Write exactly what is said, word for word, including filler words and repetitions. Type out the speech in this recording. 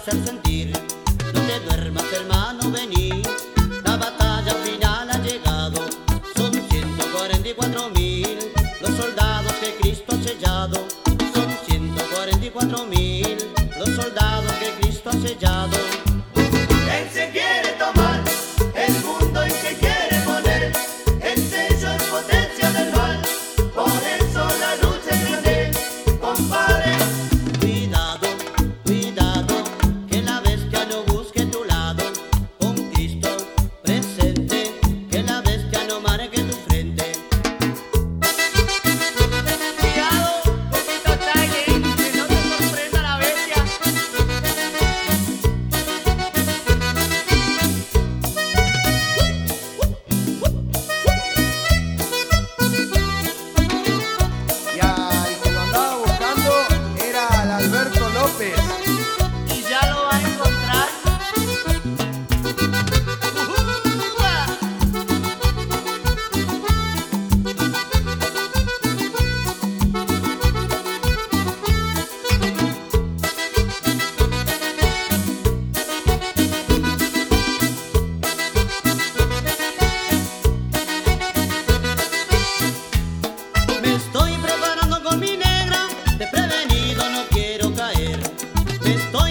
hacer sentir. No te duermas, hermano, vení. La batalla final ha llegado. Son ciento cuarenta y cuatro mil los soldados que Cristo ha sellado. Son ciento cuarenta y cuatro mil los soldados que Cristo ha sellado. Él se quiere tomar el mundo y se quiere poner el sello en potencia del mal. Por eso la lucha es grande, compadre. Cuidado, cuidado, que la bestia no busque tu lado. Con Cristo presente, que la bestia no marque tu frente. Cuidado, poquito talle, que no te sorprenda la bestia. Y al que lo andaba buscando era el Alberto López. Y ya lo va a encontrar. Me estoy preparando con mi negra, de prevenido no quiero caer. Me estoy